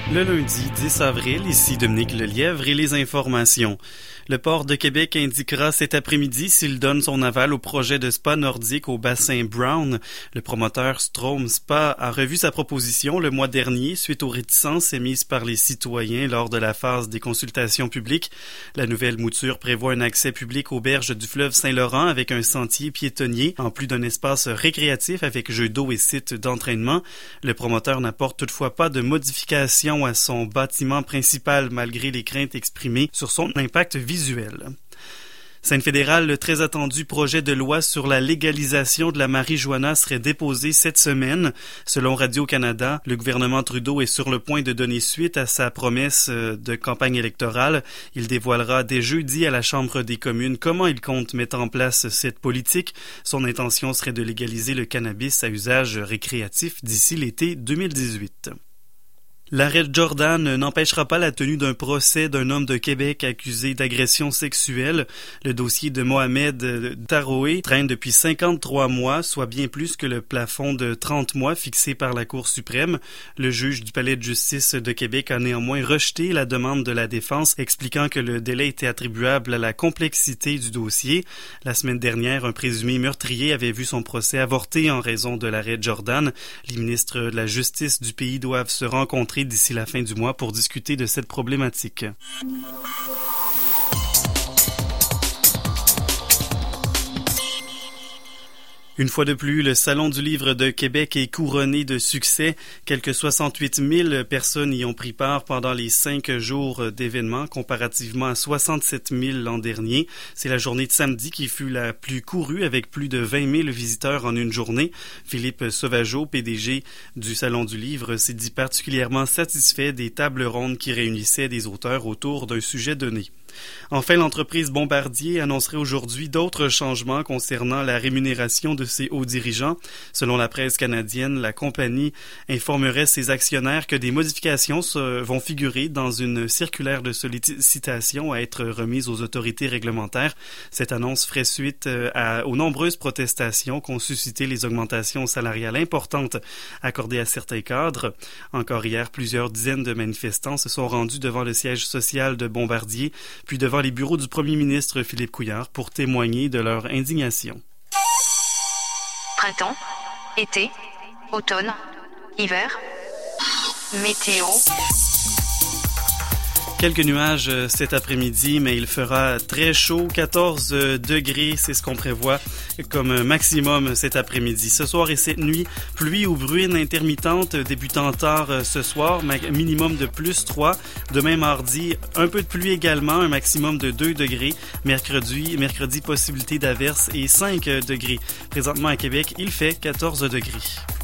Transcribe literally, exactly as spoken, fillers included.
Le lundi dix avril, ici Dominique Lelièvre et les informations. Le port de Québec indiquera cet après-midi s'il donne son aval au projet de spa nordique au bassin Brown. Le promoteur Strom Spa a revu sa proposition le mois dernier suite aux réticences émises par les citoyens lors de la phase des consultations publiques. La nouvelle mouture prévoit un accès public aux berges du fleuve Saint-Laurent avec un sentier piétonnier, en plus d'un espace récréatif avec jeux d'eau et sites d'entraînement. Le promoteur n'apporte toutefois pas de modification à son bâtiment principal malgré les craintes exprimées sur son impact visuel. Scène fédérale, le très attendu projet de loi sur la légalisation de la marijuana serait déposé cette semaine. Selon Radio-Canada, le gouvernement Trudeau est sur le point de donner suite à sa promesse de campagne électorale. Il dévoilera dès jeudi à la Chambre des communes comment il compte mettre en place cette politique. Son intention serait de légaliser le cannabis à usage récréatif d'ici l'été deux mille dix-huit. L'arrêt Jordan n'empêchera pas la tenue d'un procès d'un homme de Québec accusé d'agression sexuelle. Le dossier de Mohamed Taroé traîne depuis cinquante-trois mois, soit bien plus que le plafond de trente mois fixé par la Cour suprême. Le juge du Palais de justice de Québec a néanmoins rejeté la demande de la défense, expliquant que le délai était attribuable à la complexité du dossier. La semaine dernière, un présumé meurtrier avait vu son procès avorté en raison de l'arrêt Jordan. Les ministres de la Justice du pays doivent se rencontrer d'ici la fin du mois pour discuter de cette problématique. Une fois de plus, le Salon du livre de Québec est couronné de succès. Quelques soixante-huit mille personnes y ont pris part pendant les cinq jours d'événements, comparativement à soixante-sept mille l'an dernier. C'est la journée de samedi qui fut la plus courue, avec plus de vingt mille visiteurs en une journée. Philippe Sauvageau, P D G du Salon du livre, s'est dit particulièrement satisfait des tables rondes qui réunissaient des auteurs autour d'un sujet donné. Enfin, l'entreprise Bombardier annoncerait aujourd'hui d'autres changements concernant la rémunération de ses hauts dirigeants. Selon la presse canadienne, la compagnie informerait ses actionnaires que des modifications vont figurer dans une circulaire de sollicitation à être remise aux autorités réglementaires. Cette annonce ferait suite à, aux nombreuses protestations qu'ont suscité les augmentations salariales importantes accordées à certains cadres. Encore hier, plusieurs dizaines de manifestants se sont rendus devant le siège social de Bombardier, puis devant les bureaux du premier ministre Philippe Couillard pour témoigner de leur indignation. Printemps, été, automne, hiver, météo. Quelques nuages cet après-midi, mais il fera très chaud, quatorze degrés, c'est ce qu'on prévoit comme maximum cet après-midi. Ce soir et cette nuit, pluie ou bruine intermittente débutant tard ce soir, minimum de plus trois. Demain mardi, un peu de pluie également, un maximum de deux degrés. Mercredi, mercredi possibilité d'averse et cinq degrés. Présentement à Québec, il fait quatorze degrés.